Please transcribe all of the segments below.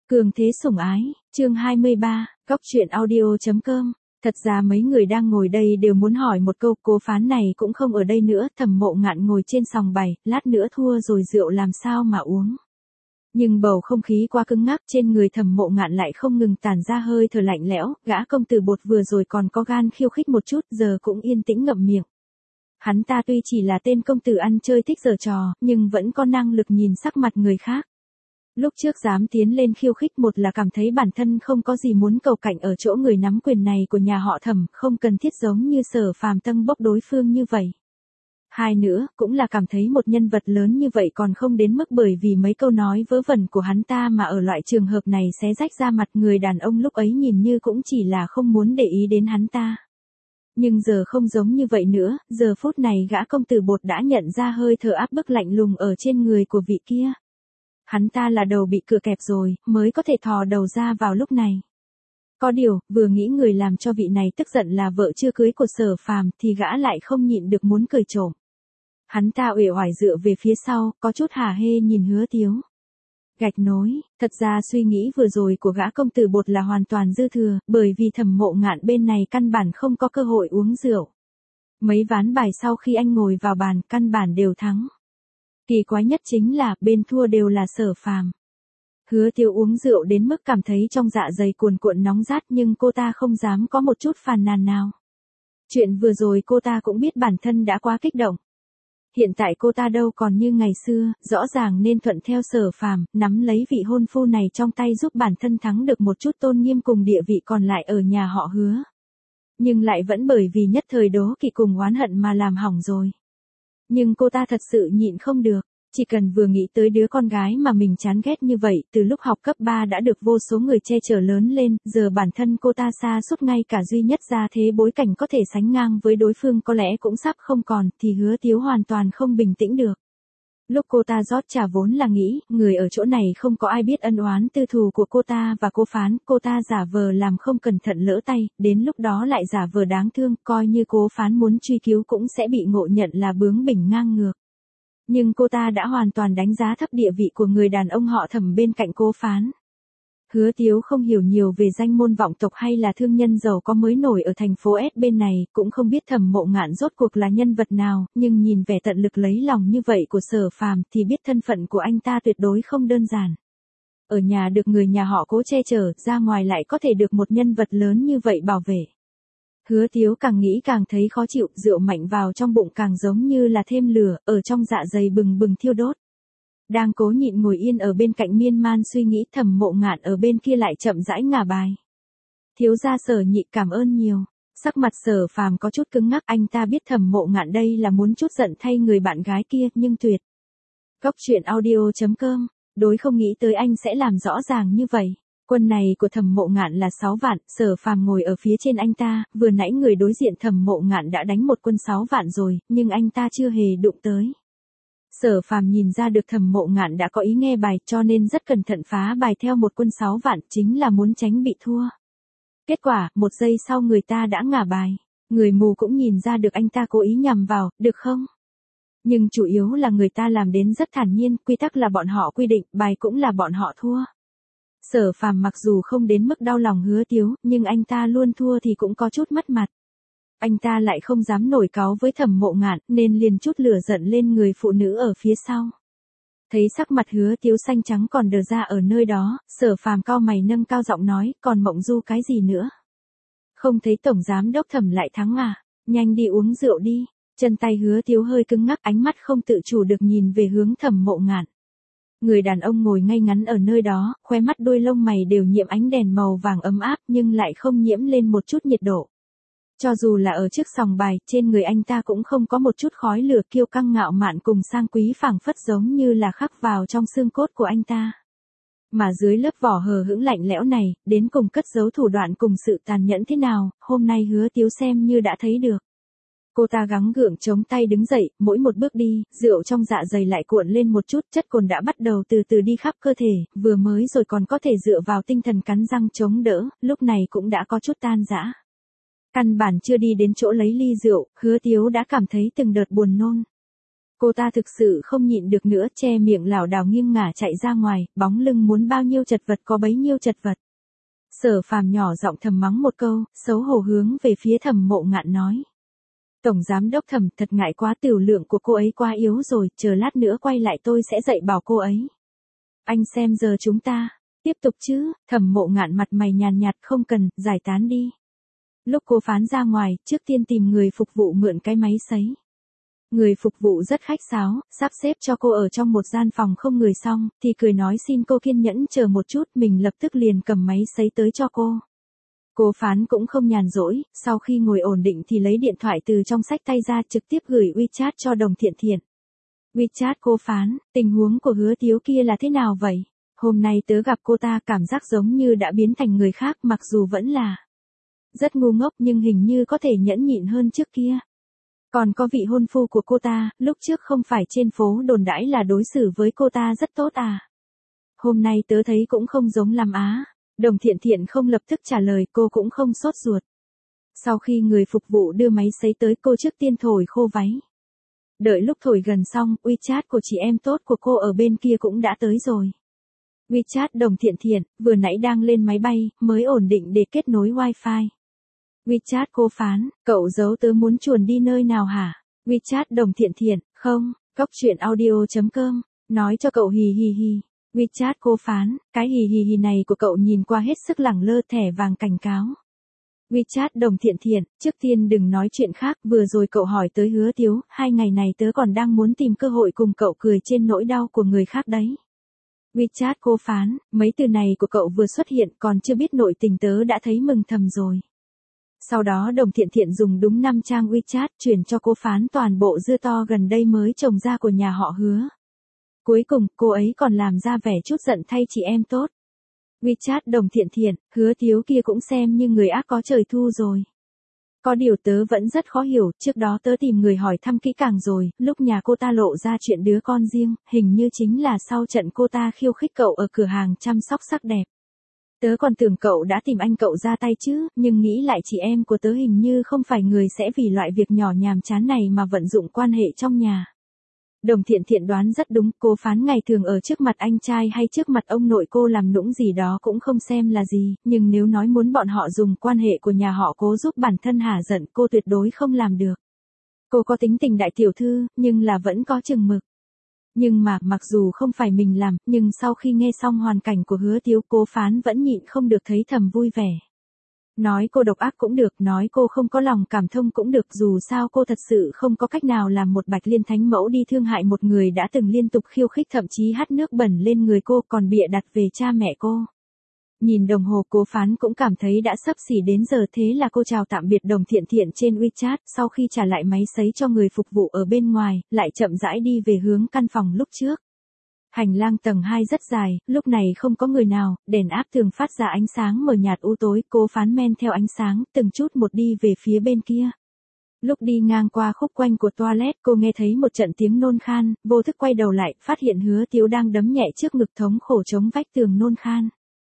Cường thế sủng ái, chương 23, góc truyện audio.com. Thật ra mấy người đang ngồi đây đều muốn hỏi một câu, Cố Phán này cũng không ở đây nữa, Thẩm Mộ Ngạn ngồi trên sòng bày, lát nữa thua rồi rượu làm sao mà uống. Nhưng bầu không khí quá cứng ngắc, trên người Thẩm Mộ Ngạn lại không ngừng tản ra hơi thở lạnh lẽo, gã công tử Bột vừa rồi còn có gan khiêu khích một chút, giờ cũng yên tĩnh ngậm miệng. Hắn ta tuy chỉ là tên công tử ăn chơi thích giở trò, nhưng vẫn có năng lực nhìn sắc mặt người khác. Lúc trước dám tiến lên khiêu khích, một là cảm thấy bản thân không có gì muốn cầu cạnh ở chỗ người nắm quyền này của nhà họ Thẩm, không cần thiết giống như Sở Phàm tâng bốc đối phương như vậy. Hai nữa, cũng là cảm thấy một nhân vật lớn như vậy còn không đến mức bởi vì mấy câu nói vớ vẩn của hắn ta mà ở loại trường hợp này xé rách da mặt. Người đàn ông lúc ấy nhìn như cũng chỉ là không muốn để ý đến hắn ta. Nhưng giờ không giống như vậy nữa, giờ phút này gã công tử Bột đã nhận ra hơi thở áp bức lạnh lùng ở trên người của vị kia. Hắn ta là đầu bị cửa kẹp rồi, mới có thể thò đầu ra vào lúc này. Có điều, vừa nghĩ người làm cho vị này tức giận là vợ chưa cưới của Sở Phàm thì gã lại không nhịn được muốn cười trộm. Hắn ta uể oải dựa về phía sau, có chút hả hê nhìn Hứa Tiếu. Gạch nối, thật ra suy nghĩ vừa rồi của gã công tử Bột là hoàn toàn dư thừa, bởi vì Thẩm Mộ Ngạn bên này căn bản không có cơ hội uống rượu. Mấy ván bài sau khi anh ngồi vào bàn, căn bản đều thắng. Kỳ quái nhất chính là, bên thua đều là Sở Phàm. Hứa Tiếu uống rượu đến mức cảm thấy trong dạ dày cuồn cuộn nóng rát, nhưng cô ta không dám có một chút phàn nàn nào. Chuyện vừa rồi cô ta cũng biết bản thân đã quá kích động. Hiện tại cô ta đâu còn như ngày xưa, rõ ràng nên thuận theo Sở Phàm, nắm lấy vị hôn phu này trong tay giúp bản thân thắng được một chút tôn nghiêm cùng địa vị còn lại ở nhà họ Hứa. Nhưng lại vẫn bởi vì nhất thời đố kỵ cùng oán hận mà làm hỏng rồi. Nhưng cô ta thật sự nhịn không được, chỉ cần vừa nghĩ tới đứa con gái mà mình chán ghét như vậy, từ lúc học cấp 3 đã được vô số người che chở lớn lên, giờ bản thân cô ta sa sút ngay cả duy nhất ra thế bối cảnh có thể sánh ngang với đối phương có lẽ cũng sắp không còn, thì Hứa Tiếu hoàn toàn không bình tĩnh được. Lúc cô ta rót trà vốn là nghĩ, người ở chỗ này không có ai biết ân oán tư thù của cô ta và Cố Phán, cô ta giả vờ làm không cẩn thận lỡ tay, đến lúc đó lại giả vờ đáng thương, coi như Cố Phán muốn truy cứu cũng sẽ bị ngộ nhận là bướng bỉnh ngang ngược. Nhưng cô ta đã hoàn toàn đánh giá thấp địa vị của người đàn ông họ Thẩm bên cạnh Cố Phán. Hứa Tiếu không hiểu nhiều về danh môn vọng tộc hay là thương nhân giàu có mới nổi ở thành phố S bên này, cũng không biết Thẩm Mộ Ngạn rốt cuộc là nhân vật nào, nhưng nhìn vẻ tận lực lấy lòng như vậy của Sở Phàm thì biết thân phận của anh ta tuyệt đối không đơn giản. Ở nhà được người nhà họ Cố che chở, ra ngoài lại có thể được một nhân vật lớn như vậy bảo vệ. Hứa Tiếu càng nghĩ càng thấy khó chịu, rượu mạnh vào trong bụng càng giống như là thêm lửa, ở trong dạ dày bừng bừng thiêu đốt. Đang cố nhịn ngồi yên ở bên cạnh miên man suy nghĩ, Thẩm Mộ Ngạn ở bên kia lại chậm rãi ngả bài. Thiếu gia Sở Nhị cảm ơn nhiều. Sắc mặt Sở Phàm có chút cứng ngắc, anh ta biết Thẩm Mộ Ngạn đây là muốn chút giận thay người bạn gái kia, nhưng tuyệt. Góc truyện audio.com, đối không nghĩ tới anh sẽ làm rõ ràng như vậy. Quân này của Thẩm Mộ Ngạn là 6 vạn, Sở Phàm ngồi ở phía trên anh ta, vừa nãy người đối diện Thẩm Mộ Ngạn đã đánh một quân 6 vạn rồi, nhưng anh ta chưa hề đụng tới. Sở Phàm nhìn ra được Thẩm Mộ Ngạn đã có ý nghe bài, cho nên rất cẩn thận phá bài theo một quân 6 vạn, chính là muốn tránh bị thua. Kết quả, một giây sau người ta đã ngả bài. Người mù cũng nhìn ra được anh ta cố ý nhằm vào, được không? Nhưng chủ yếu là người ta làm đến rất thản nhiên, quy tắc là bọn họ quy định, bài cũng là bọn họ thua. Sở Phàm mặc dù không đến mức đau lòng Hứa Tiếu, nhưng anh ta luôn thua thì cũng có chút mất mặt. Anh ta lại không dám nổi cáu với Thẩm Mộ Ngạn, nên liền chút lửa giận lên người phụ nữ ở phía sau. Thấy sắc mặt Hứa Tiếu xanh trắng còn đờ ra ở nơi đó, Sở Phàm cau mày nâng cao giọng nói, còn mộng du cái gì nữa? Không thấy tổng giám đốc Thẩm lại thắng à? Nhanh đi uống rượu đi. Chân tay Hứa Tiếu hơi cứng ngắc, ánh mắt không tự chủ được nhìn về hướng Thẩm Mộ Ngạn. Người đàn ông ngồi ngay ngắn ở nơi đó, khoe mắt đuôi lông mày đều nhiễm ánh đèn màu vàng ấm áp nhưng lại không nhiễm lên một chút nhiệt độ. Cho dù là ở trước sòng bài, trên người anh ta cũng không có một chút khói lửa, kiêu căng ngạo mạn cùng sang quý phảng phất giống như là khắc vào trong xương cốt của anh ta. Mà dưới lớp vỏ hờ hững lạnh lẽo này, đến cùng cất giấu thủ đoạn cùng sự tàn nhẫn thế nào, hôm nay Hứa Tiếu xem như đã thấy được. Cô ta gắng gượng chống tay đứng dậy, mỗi một bước đi, rượu trong dạ dày lại cuộn lên một chút, chất cồn đã bắt đầu từ từ đi khắp cơ thể, vừa mới rồi còn có thể dựa vào tinh thần cắn răng chống đỡ, lúc này cũng đã có chút tan rã. Căn bản chưa đi đến chỗ lấy ly rượu, Hứa Tiếu đã cảm thấy từng đợt buồn nôn. Cô ta thực sự không nhịn được nữa, che miệng lảo đảo nghiêng ngả chạy ra ngoài, bóng lưng muốn bao nhiêu chật vật có bấy nhiêu chật vật. Sở Phàm nhỏ giọng thầm mắng một câu, xấu hổ hướng về phía Thẩm Mộ Ngạn nói. Tổng giám đốc Thẩm, thật ngại quá, tiểu lượng của cô ấy quá yếu rồi, chờ lát nữa quay lại tôi sẽ dạy bảo cô ấy. Anh xem giờ chúng ta, tiếp tục chứ, Thẩm Mộ Ngạn mặt mày nhàn nhạt, không cần, giải tán đi. Lúc cô Phán ra ngoài, trước tiên tìm người phục vụ mượn cái máy sấy. Người phục vụ rất khách sáo, sắp xếp cho cô ở trong một gian phòng không người xong, thì cười nói xin cô kiên nhẫn chờ một chút, mình lập tức liền cầm máy sấy tới cho cô. Cô Phán cũng không nhàn rỗi, sau khi ngồi ổn định thì lấy điện thoại từ trong xách tay ra trực tiếp gửi WeChat cho Đồng Thiện Thiện. WeChat: cô Phán, tình huống của Hứa Tiếu kia là thế nào vậy? Hôm nay tớ gặp cô ta cảm giác giống như đã biến thành người khác, mặc dù vẫn là rất ngu ngốc nhưng hình như có thể nhẫn nhịn hơn trước kia. Còn có vị hôn phu của cô ta, lúc trước không phải trên phố đồn đãi là đối xử với cô ta rất tốt à? Hôm nay tớ thấy cũng không giống lắm á. Đồng Thiện Thiện không lập tức trả lời, cô cũng không sốt ruột. Sau khi người phục vụ đưa máy sấy tới, cô trước tiên thổi khô váy. Đợi lúc thổi gần xong, WeChat của chị em tốt của cô ở bên kia cũng đã tới rồi. WeChat: Đồng Thiện Thiện, vừa nãy đang lên máy bay, mới ổn định để kết nối wifi. WeChat: cô Phán, cậu giấu tớ muốn chuồn đi nơi nào hả? WeChat: Đồng Thiện Thiện, không, cóc truyện audio.com, nói cho cậu hì hì hì. WeChat: cô Phán, cái hì hì hì này của cậu nhìn qua hết sức lẳng lơ, thẻ vàng cảnh cáo. WeChat: Đồng Thiện Thiện, trước tiên đừng nói chuyện khác, vừa rồi cậu hỏi tới Hứa Tiếu, 2 ngày này tớ còn đang muốn tìm cơ hội cùng cậu cười trên nỗi đau của người khác đấy. WeChat: cô Phán, mấy từ này của cậu vừa xuất hiện còn chưa biết nội tình tớ đã thấy mừng thầm rồi. Sau đó Đồng Thiện Thiện dùng đúng 5 trang WeChat chuyển cho cô Phán toàn bộ dưa to gần đây mới trồng ra của nhà họ Hứa. Cuối cùng, cô ấy còn làm ra vẻ chút giận thay chị em tốt. WeChat: Đồng Thiện Thiện, Hứa Tiếu kia cũng xem như người ác có trời thu rồi. Có điều tớ vẫn rất khó hiểu, trước đó tớ tìm người hỏi thăm kỹ càng rồi, lúc nhà cô ta lộ ra chuyện đứa con riêng, hình như chính là sau trận cô ta khiêu khích cậu ở cửa hàng chăm sóc sắc đẹp. Tớ còn tưởng cậu đã tìm anh cậu ra tay chứ, nhưng nghĩ lại chị em của tớ hình như không phải người sẽ vì loại việc nhỏ nhàm chán này mà vận dụng quan hệ trong nhà. Đồng Thiện Thiện đoán rất đúng, cô Phán ngày thường ở trước mặt anh trai hay trước mặt ông nội cô làm nũng gì đó cũng không xem là gì, nhưng nếu nói muốn bọn họ dùng quan hệ của nhà họ Cố giúp bản thân hả giận, cô tuyệt đối không làm được. Cô có tính tình đại tiểu thư, nhưng là vẫn có chừng mực. Nhưng mà, mặc dù không phải mình làm, nhưng sau khi nghe xong hoàn cảnh của Hứa Tiếu, cô Phán vẫn nhịn không được thấy thầm vui vẻ. Nói cô độc ác cũng được, nói cô không có lòng cảm thông cũng được, dù sao cô thật sự không có cách nào làm một Bạch Liên Thánh mẫu đi thương hại một người đã từng liên tục khiêu khích, thậm chí hắt nước bẩn lên người cô, còn bịa đặt về cha mẹ cô. Nhìn đồng hồ, cô Phán cũng cảm thấy đã sắp xỉ đến giờ, thế là cô chào tạm biệt Đồng Thiện Thiện trên WeChat, sau khi trả lại máy sấy cho người phục vụ ở bên ngoài, lại chậm rãi đi về hướng căn phòng lúc trước. Hành lang tầng 2 rất dài, lúc này không có người nào, đèn áp tường phát ra ánh sáng mờ nhạt u tối, cô Phán men theo ánh sáng, từng chút một đi về phía bên kia. Lúc đi ngang qua khúc quanh của toilet, cô nghe thấy một trận tiếng nôn khan, vô thức quay đầu lại, phát hiện Hứa Tiếu đang đấm nhẹ trước ngực thống khổ chống vách tường nôn khan.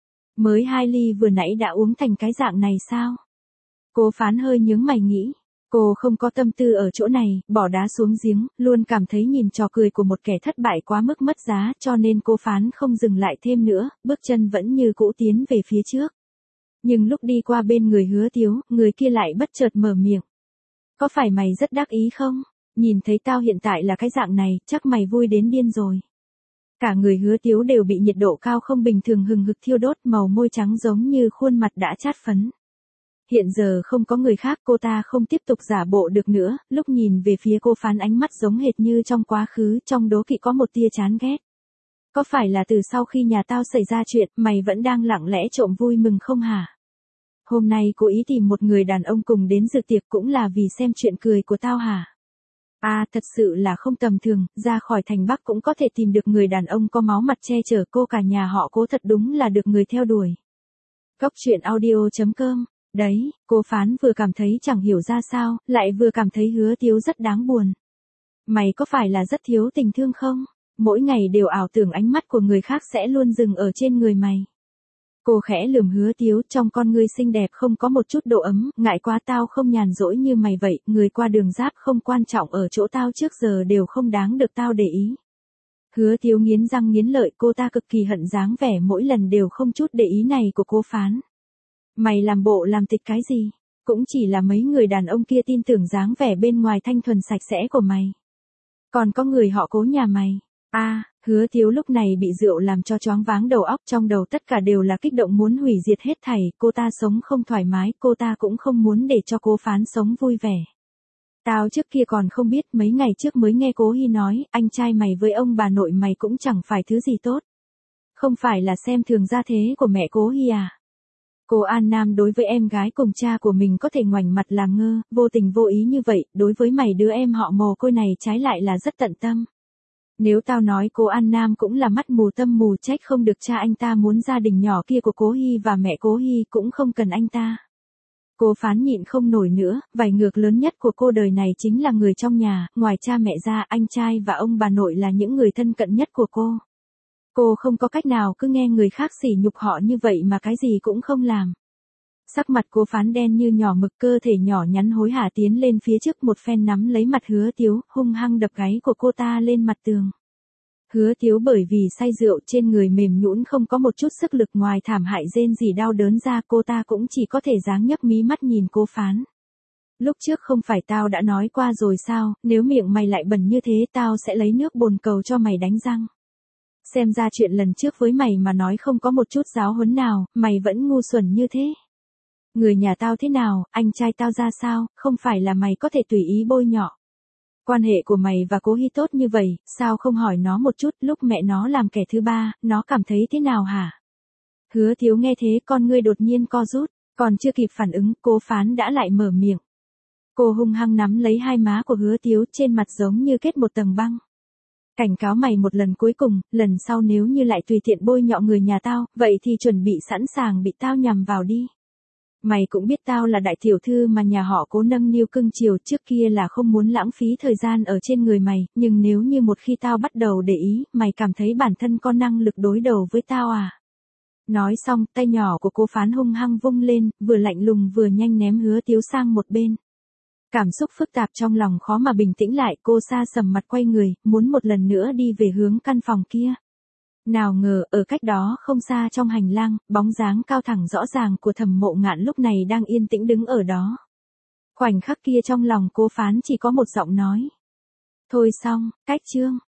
Mới 2 ly vừa nãy đã uống thành cái dạng này sao? Cô Phán hơi nhướng mày nghĩ. Cô không có tâm tư ở chỗ này, bỏ đá xuống giếng, luôn cảm thấy nhìn trò cười của một kẻ thất bại quá mức mất giá, cho nên cô Phán không dừng lại thêm nữa, bước chân vẫn như cũ tiến về phía trước. Nhưng lúc đi qua bên người Hứa Tiếu, người kia lại bất chợt mở miệng. Có phải mày rất đắc ý không? Nhìn thấy tao hiện tại là cái dạng này, chắc mày vui đến điên rồi. Cả người Hứa Tiếu đều bị nhiệt độ cao không bình thường hừng hực thiêu đốt, màu môi trắng giống như khuôn mặt đã chát phấn. Hiện giờ không có người khác, cô ta không tiếp tục giả bộ được nữa, lúc nhìn về phía cô Phán ánh mắt giống hệt như trong quá khứ, trong đố kỵ có một tia chán ghét. Có phải là từ sau khi nhà tao xảy ra chuyện, mày vẫn đang lặng lẽ trộm vui mừng không hả? Hôm nay cố ý tìm một người đàn ông cùng đến dự tiệc cũng là vì xem chuyện cười của tao hả? À, thật sự là không tầm thường, ra khỏi thành Bắc cũng có thể tìm được người đàn ông có máu mặt che chở cô, cả nhà họ Cố thật đúng là được người theo đuổi. Cóc truyện audio.com. Đấy, cô Phán vừa cảm thấy chẳng hiểu ra sao, lại vừa cảm thấy Hứa Tiếu rất đáng buồn. Mày có phải là rất thiếu tình thương không? Mỗi ngày đều ảo tưởng ánh mắt của người khác sẽ luôn dừng ở trên người mày. Cô khẽ lườm Hứa Tiếu, trong con ngươi xinh đẹp không có một chút độ ấm, ngại quá tao không nhàn rỗi như mày vậy, người qua đường giáp không quan trọng ở chỗ tao trước giờ đều không đáng được tao để ý. Hứa Tiếu nghiến răng nghiến lợi, cô ta cực kỳ hận dáng vẻ mỗi lần đều không chút để ý này của Cố Phán. Mày làm bộ làm tịch cái gì? Cũng chỉ là mấy người đàn ông kia tin tưởng dáng vẻ bên ngoài thanh thuần sạch sẽ của mày. Còn có người họ Cố nhà mày. Hứa Tiếu lúc này bị rượu làm cho choáng váng đầu óc, trong đầu tất cả đều là kích động muốn hủy diệt hết thảy, cô ta sống không thoải mái, cô ta cũng không muốn để cho Cố Phán sống vui vẻ. Tao trước kia còn không biết, mấy ngày trước mới nghe Cố Hy nói, anh trai mày với ông bà nội mày cũng chẳng phải thứ gì tốt. Không phải là xem thường gia thế của mẹ Cố Hy à? Cô An Nam đối với em gái cùng cha của mình có thể ngoảnh mặt làm ngơ, vô tình vô ý như vậy, đối với mày đứa em họ mồ côi này trái lại là rất tận tâm. Nếu tao nói cô An Nam cũng là mắt mù tâm mù, trách không được cha anh ta muốn gia đình nhỏ kia của Cố Hy và mẹ Cố Hy cũng không cần anh ta. Cố Phán nhịn không nổi nữa, vảy ngược lớn nhất của cô đời này chính là người trong nhà, ngoài cha mẹ ra, anh trai và ông bà nội là những người thân cận nhất của cô. Cô không có cách nào cứ nghe người khác sỉ nhục họ như vậy mà cái gì cũng không làm. Sắc mặt Cố Phán đen như nhỏ mực, cơ thể nhỏ nhắn hối hả tiến lên phía trước một phen nắm lấy mặt Hứa Tiếu, hung hăng đập gáy của cô ta lên mặt tường. Hứa Tiếu bởi vì say rượu trên người mềm nhũn không có một chút sức lực, ngoài thảm hại rên rỉ đau đớn ra cô ta cũng chỉ có thể dáng nhấc mí mắt nhìn Cố Phán. Lúc trước không phải tao đã nói qua rồi sao, nếu miệng mày lại bẩn như thế tao sẽ lấy nước bồn cầu cho mày đánh răng. Xem ra chuyện lần trước với mày mà nói không có một chút giáo huấn nào, mày vẫn ngu xuẩn như thế. Người nhà tao thế nào, anh trai tao ra sao, không phải là mày có thể tùy ý bôi nhọ. Quan hệ của mày và Cố Hy tốt như vậy, sao không hỏi nó một chút, lúc mẹ nó làm kẻ thứ ba, nó cảm thấy thế nào hả? Hứa Tiếu nghe thế con ngươi đột nhiên co rút, còn chưa kịp phản ứng, Cố Phán đã lại mở miệng. Cô hung hăng nắm lấy hai má của Hứa Tiếu, trên mặt giống như kết một tầng băng. Cảnh cáo mày một lần cuối cùng, lần sau nếu như lại tùy tiện bôi nhọ người nhà tao, vậy thì chuẩn bị sẵn sàng bị tao nhằm vào đi. Mày cũng biết tao là đại tiểu thư mà nhà họ Cố nâng niu cưng chiều, trước kia là không muốn lãng phí thời gian ở trên người mày, nhưng nếu như một khi tao bắt đầu để ý, mày cảm thấy bản thân có năng lực đối đầu với tao à? Nói xong, tay nhỏ của Cố Phán hung hăng vung lên, vừa lạnh lùng vừa nhanh ném Hứa Tiếu sang một bên. Cảm xúc phức tạp trong lòng khó mà bình tĩnh lại, cô sa sầm mặt quay người, muốn một lần nữa đi về hướng căn phòng kia. Nào ngờ, ở cách đó không xa trong hành lang, bóng dáng cao thẳng rõ ràng của Thẩm Mộ Ngạn lúc này đang yên tĩnh đứng ở đó. Khoảnh khắc kia trong lòng Cố Phán chỉ có một giọng nói. Thôi xong, cách chương.